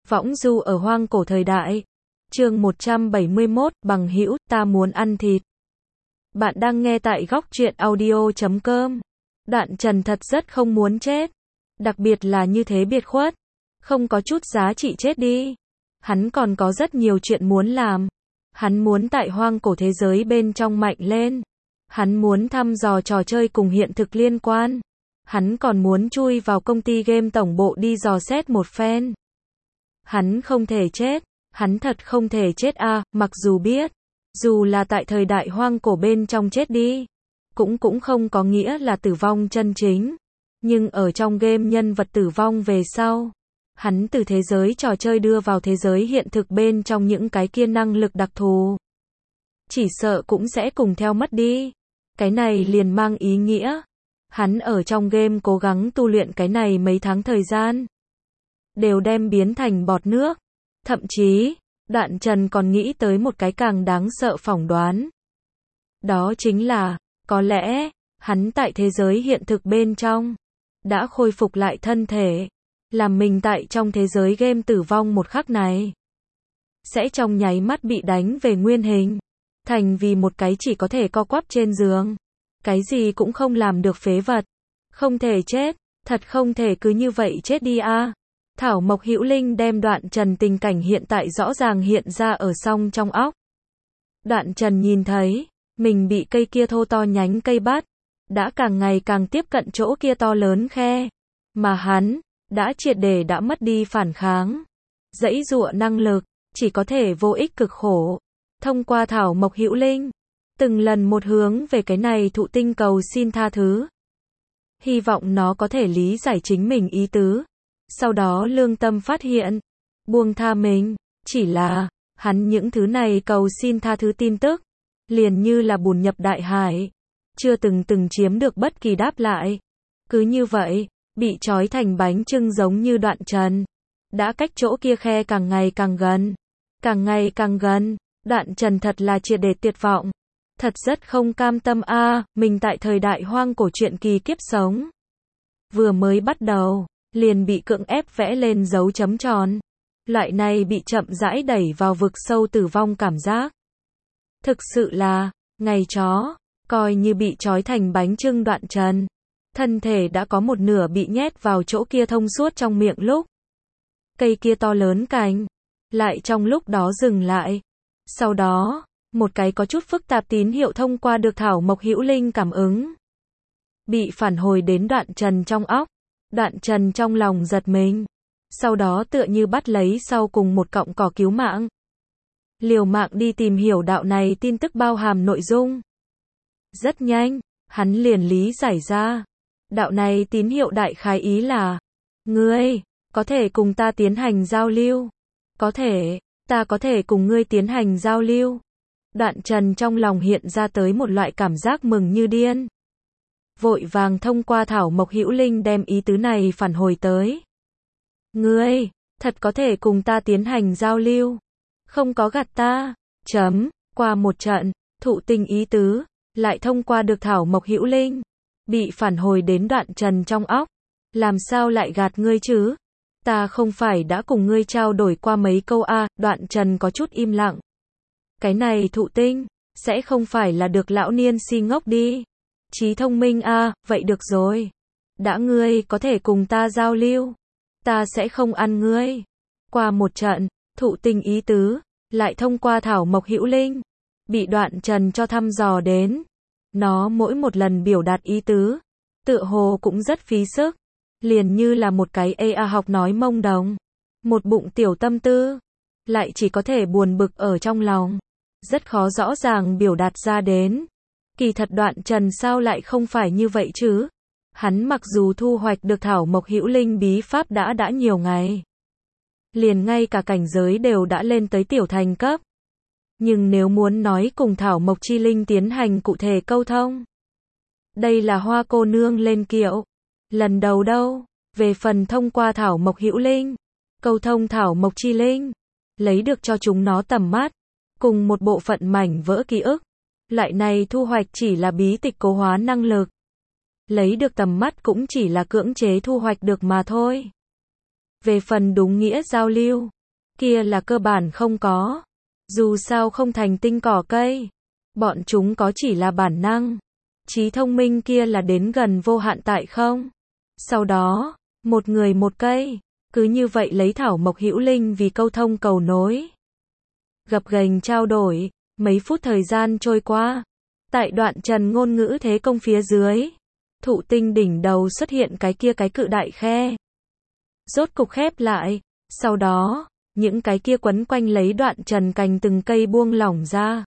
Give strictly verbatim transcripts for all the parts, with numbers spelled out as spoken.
Võng du ở hoang cổ thời đại. Chương một trăm bảy mươi mốt, bằng hữu, ta muốn ăn thịt. Bạn đang nghe tại góc truyện audio chấm com. Đoạn Trần thật rất không muốn chết. Đặc biệt là như thế biệt khuất. Không có chút giá trị chết đi. Hắn còn có rất nhiều chuyện muốn làm. Hắn muốn tại hoang cổ thế giới bên trong mạnh lên. Hắn muốn thăm dò trò chơi cùng hiện thực liên quan. Hắn còn muốn chui vào công ty game tổng bộ đi dò xét một phen. Hắn không thể chết. Hắn thật không thể chết a, à, mặc dù biết. Dù là tại thời đại hoang cổ bên trong chết đi. Cũng cũng không có nghĩa là tử vong chân chính. Nhưng ở trong game nhân vật tử vong về sau. Hắn từ thế giới trò chơi đưa vào thế giới hiện thực bên trong những cái kia năng lực đặc thù. Chỉ sợ cũng sẽ cùng theo mất đi. Cái này liền mang ý nghĩa. Hắn ở trong game cố gắng tu luyện cái này mấy tháng thời gian. Đều đem biến thành bọt nước. Thậm chí, Đoạn Trần còn nghĩ tới một cái càng đáng sợ phỏng đoán. Đó chính là, có lẽ, hắn tại thế giới hiện thực bên trong, đã khôi phục lại thân thể. Làm mình tại trong thế giới game tử vong một khắc này. Sẽ trong nháy mắt bị đánh về nguyên hình. Thành vì một cái chỉ có thể co quắp trên giường. Cái gì cũng không làm được phế vật. Không thể chết. Thật không thể cứ như vậy chết đi a. À. Thảo Mộc Hữu Linh đem Đoạn Trần tình cảnh hiện tại rõ ràng hiện ra ở song trong óc. Đoạn Trần nhìn thấy, mình bị cây kia thô to nhánh cây bắt. Đã càng ngày càng tiếp cận chỗ kia to lớn khe. Mà hắn đã triệt để đã mất đi phản kháng. Dãy dụa năng lực, chỉ có thể vô ích cực khổ. Thông qua Thảo Mộc Hữu Linh, từng lần một hướng về cái này thụ tinh cầu xin tha thứ. Hy vọng nó có thể lý giải chính mình ý tứ. Sau đó lương tâm phát hiện, buông tha mình, chỉ là, hắn những thứ này cầu xin tha thứ tin tức, liền như là bùn nhập đại hải. Chưa từng từng chiếm được bất kỳ đáp lại. Cứ như vậy, bị trói thành bánh chưng giống như Đoạn Trần. Đã cách chỗ kia khe càng ngày càng gần. Càng ngày càng gần. Đoạn Trần thật là triệt để tuyệt vọng. Thật rất không cam tâm a, à, mình tại thời đại hoang cổ truyện kỳ kiếp sống. Vừa mới bắt đầu, liền bị cưỡng ép vẽ lên dấu chấm tròn. Loại này bị chậm rãi đẩy vào vực sâu tử vong cảm giác. Thực sự là, ngày chó, coi như bị trói thành bánh chưng Đoạn Trần. Thân thể đã có một nửa bị nhét vào chỗ kia thông suốt trong miệng lúc. Cây kia to lớn cành, lại trong lúc đó dừng lại. Sau đó, một cái có chút phức tạp tín hiệu thông qua được Thảo Mộc Hữu Linh cảm ứng. Bị phản hồi đến Đoạn Trần trong óc. Đoạn Trần trong lòng giật mình. Sau đó tựa như bắt lấy sau cùng một cọng cỏ cứu mạng. Liều mạng đi tìm hiểu đạo này tin tức bao hàm nội dung. Rất nhanh, hắn liền lý giải ra. Đạo này tín hiệu đại khái ý là, ngươi, có thể cùng ta tiến hành giao lưu. Có thể, ta có thể cùng ngươi tiến hành giao lưu. Đoạn Trần trong lòng hiện ra tới một loại cảm giác mừng như điên. Vội vàng thông qua Thảo Mộc Hữu Linh đem ý tứ này phản hồi tới. Ngươi, thật có thể cùng ta tiến hành giao lưu. Không có gạt ta. Chấm, qua một trận, thụ tinh ý tứ, lại thông qua được Thảo Mộc Hữu Linh. Bị phản hồi đến Đoạn Trần trong óc. Làm sao lại gạt ngươi chứ? Ta không phải đã cùng ngươi trao đổi qua mấy câu a, à, Đoạn Trần có chút im lặng. Cái này thụ tinh, sẽ không phải là được lão niên si ngốc đi. Trí thông minh a, à, vậy được rồi. Đã ngươi có thể cùng ta giao lưu. Ta sẽ không ăn ngươi. Qua một trận, thụ tinh ý tứ, lại thông qua Thảo Mộc Hữu Linh. Bị Đoạn Trần cho thăm dò đến. Nó mỗi một lần biểu đạt ý tứ, tựa hồ cũng rất phí sức. Liền như là một cái a i học nói mông đồng. Một bụng tiểu tâm tư. Lại chỉ có thể buồn bực ở trong lòng. Rất khó rõ ràng biểu đạt ra đến. Kỳ thật Đoạn Trần sao lại không phải như vậy chứ? Hắn mặc dù thu hoạch được Thảo Mộc Hữu Linh bí pháp đã đã nhiều ngày. Liền ngay cả cảnh giới đều đã lên tới tiểu thành cấp. Nhưng nếu muốn nói cùng Thảo Mộc Chi Linh tiến hành cụ thể câu thông. Đây là Hoa cô nương lên kiệu. Lần đầu đâu. Về phần thông qua Thảo Mộc Hữu Linh. Câu thông Thảo Mộc Chi Linh. Lấy được cho chúng nó tầm mắt. Cùng một bộ phận mảnh vỡ ký ức. Loại này thu hoạch chỉ là bí tịch cố hóa năng lực. Lấy được tầm mắt cũng chỉ là cưỡng chế thu hoạch được mà thôi. Về phần đúng nghĩa giao lưu. kia là cơ bản không có. Dù sao không thành tinh cỏ cây. Bọn chúng có chỉ là bản năng. Trí thông minh kia là đến gần vô hạn tại không. Sau đó, một người một cây. Cứ như vậy lấy thảo mộc hữu linh vì câu thông cầu nối. Gập ghềnh trao đổi. Mấy phút thời gian trôi qua. Tại đoạn trần ngôn ngữ thế công phía dưới. Thụ tinh đỉnh đầu xuất hiện cái kia cái cự đại khe. Rốt cục khép lại. Sau đó, những cái kia quấn quanh lấy đoạn trần cành từng cây buông lỏng ra.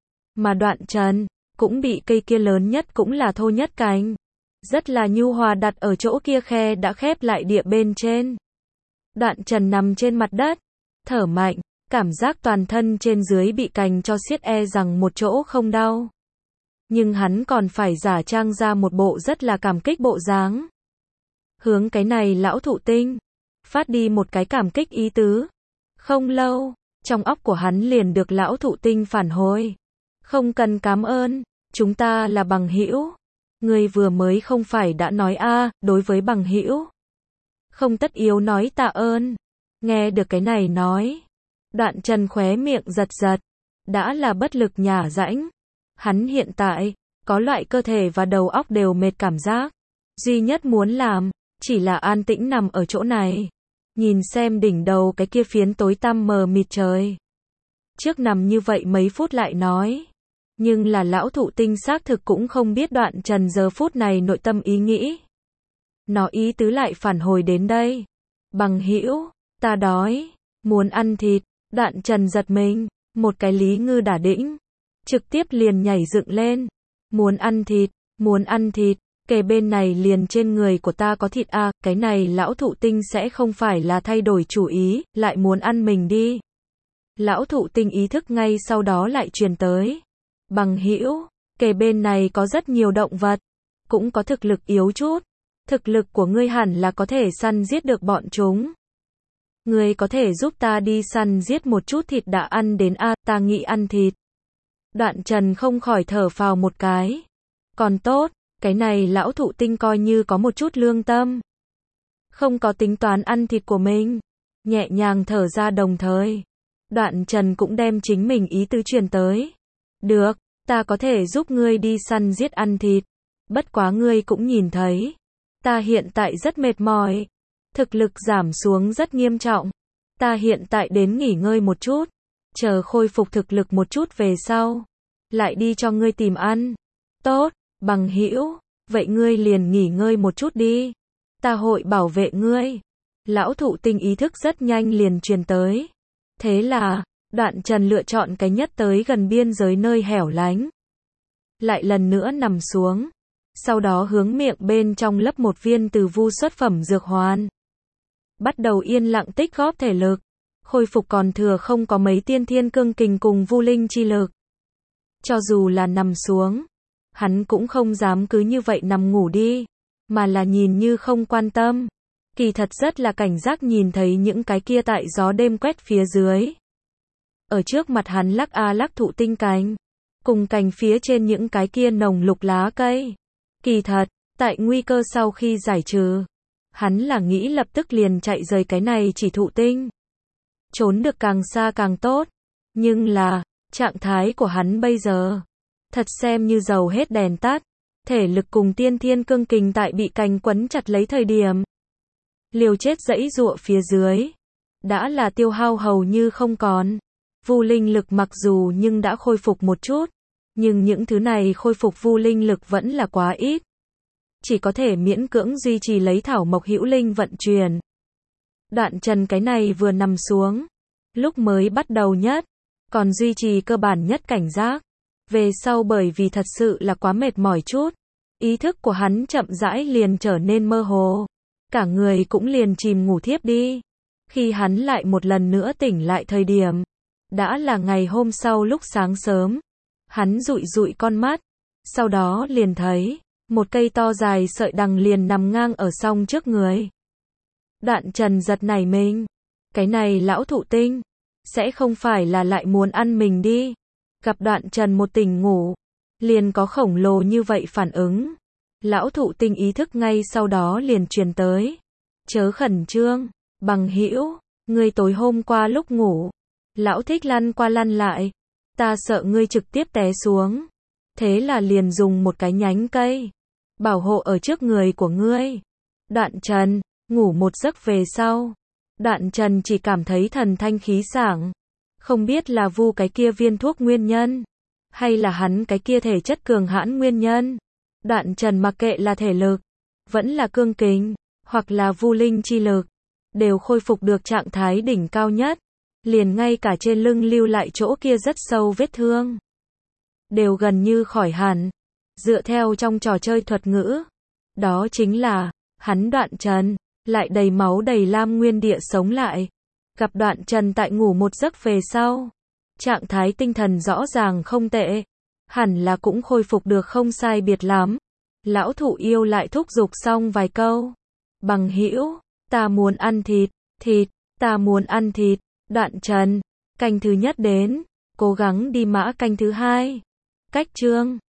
Mà đoạn trần, cũng bị cây kia lớn nhất cũng là thô nhất cành. Rất là nhu hòa đặt ở chỗ kia khe đã khép lại địa bên trên. Đoạn trần nằm trên mặt đất, thở mạnh, cảm giác toàn thân trên dưới bị cành cho siết e rằng một chỗ không đau. Nhưng hắn còn phải giả trang ra một bộ rất là cảm kích bộ dáng. Hướng cái này lão thụ tinh, phát đi một cái cảm kích ý tứ. Không lâu, trong óc của hắn liền được lão thụ tinh phản hồi. Không cần cảm ơn, chúng ta là bằng hữu. Ngươi vừa mới không phải đã nói a, đối với bằng hữu. Không tất yếu nói tạ ơn. Nghe được cái này nói. Đoạn trần khóe miệng giật giật. Đã là bất lực nhả rãnh. Hắn hiện tại, có loại cơ thể và đầu óc đều mệt cảm giác. Duy nhất muốn làm, chỉ là an tĩnh nằm ở chỗ này. Nhìn xem đỉnh đầu cái kia phiến tối tăm mờ mịt trời. Trước nằm như vậy mấy phút lại nói. Nhưng là lão thụ tinh xác thực cũng không biết đoạn trần giờ phút này nội tâm ý nghĩ. Nó ý tứ lại phản hồi đến đây. Bằng hữu, ta đói, muốn ăn thịt. Đoạn trần giật mình, một cái lý ngư đả đĩnh. Trực tiếp liền nhảy dựng lên. Muốn ăn thịt, muốn ăn thịt. Kề bên này liền trên người của ta có thịt à, cái này lão thụ tinh sẽ không phải là thay đổi chủ ý, lại muốn ăn mình đi. Lão thụ tinh ý thức ngay sau đó lại truyền tới. Bằng hữu, kề bên này có rất nhiều động vật, cũng có thực lực yếu chút. Thực lực của ngươi hẳn là có thể săn giết được bọn chúng. Ngươi có thể giúp ta đi săn giết một chút thịt đã ăn đến a, à, ta nghĩ ăn thịt. Đoạn trần không khỏi thở phào một cái. Còn tốt. Cái này lão thụ tinh coi như có một chút lương tâm. Không có tính toán ăn thịt của mình. Nhẹ nhàng thở ra đồng thời. Đoạn trần cũng đem chính mình ý tứ truyền tới. Được, ta có thể giúp ngươi đi săn giết ăn thịt. Bất quá ngươi cũng nhìn thấy. Ta hiện tại rất mệt mỏi. Thực lực giảm xuống rất nghiêm trọng. Ta hiện tại đến nghỉ ngơi một chút. Chờ khôi phục thực lực một chút về sau. Lại đi cho ngươi tìm ăn. Tốt. Bằng hữu, vậy ngươi liền nghỉ ngơi một chút đi. Ta hội bảo vệ ngươi. Lão thụ tinh ý thức rất nhanh liền truyền tới. Thế là, đoạn trần lựa chọn cái nhất tới gần biên giới nơi hẻo lánh. Lại lần nữa nằm xuống. Sau đó hướng miệng bên trong lấp một viên từ vu xuất phẩm dược hoàn. Bắt đầu yên lặng tích góp thể lực. Khôi phục còn thừa không có mấy tiên thiên cương kình cùng vu linh chi lực. Cho dù là nằm xuống. Hắn cũng không dám cứ như vậy nằm ngủ đi, mà là nhìn như không quan tâm. Kỳ thật rất là cảnh giác nhìn thấy những cái kia tại gió đêm quét phía dưới. Ở trước mặt hắn lắc a lắc thụ tinh cành, cùng cành phía trên những cái kia nồng lục lá cây. Kỳ thật, tại nguy cơ sau khi giải trừ, hắn là nghĩ lập tức liền chạy rời cái này chỉ thụ tinh. Trốn được càng xa càng tốt, nhưng là, trạng thái của hắn bây giờ thật xem như dầu hết đèn tắt. Thể lực cùng tiên thiên cương kình tại bị cành quấn chặt lấy thời điểm. Liều chết dãy dụa phía dưới. Đã là tiêu hao hầu như không còn. Vu linh lực mặc dù nhưng đã khôi phục một chút. Nhưng những thứ này khôi phục vu linh lực vẫn là quá ít. Chỉ có thể miễn cưỡng duy trì lấy thảo mộc hữu linh vận chuyển. Đoạn trần cái này vừa nằm xuống. Lúc mới bắt đầu nhất. Còn duy trì cơ bản nhất cảnh giác. Về sau bởi vì thật sự là quá mệt mỏi chút, ý thức của hắn chậm rãi liền trở nên mơ hồ. Cả người cũng liền chìm ngủ thiếp đi. Khi hắn lại một lần nữa tỉnh lại thời điểm, đã là ngày hôm sau lúc sáng sớm. Hắn dụi dụi con mắt, sau đó liền thấy, một cây to dài sợi đằng liền nằm ngang ở song trước người. Đoạn trần giật nảy mình. Cái này lão thụ tinh, sẽ không phải là lại muốn ăn mình đi. Gặp đoạn trần một tỉnh ngủ, liền có khổng lồ như vậy phản ứng. Lão thụ tinh ý thức ngay sau đó liền truyền tới. Chớ khẩn trương, bằng hữu, Ngươi tối hôm qua lúc ngủ, lão thích lăn qua lăn lại, ta sợ ngươi trực tiếp té xuống. Thế là liền dùng một cái nhánh cây, bảo hộ ở trước người của ngươi. Đoạn Trần, ngủ một giấc về sau. Đoạn Trần chỉ cảm thấy thần thanh khí sảng. Không biết là Vu cái kia viên thuốc nguyên nhân, hay là hắn cái kia thể chất cường hãn nguyên nhân. Đoạn Trần mặc kệ là thể lực, vẫn là cương kình, hoặc là Vu linh chi lực, đều khôi phục được trạng thái đỉnh cao nhất. Liền ngay cả trên lưng lưu lại chỗ kia rất sâu vết thương, đều gần như khỏi hẳn. Dựa theo trong trò chơi thuật ngữ, đó chính là, hắn Đoạn Trần, lại đầy máu đầy lam nguyên địa sống lại. Gặp Đoạn Trần tại ngủ một giấc về sau, trạng thái tinh thần rõ ràng không tệ, hẳn là cũng khôi phục được không sai biệt lắm. Lão thụ yêu lại thúc giục xong vài câu. Bằng hữu, ta muốn ăn thịt, thịt, ta muốn ăn thịt. Đoạn Trần, canh thứ nhất đến, cố gắng đi mã canh thứ hai. Cách chương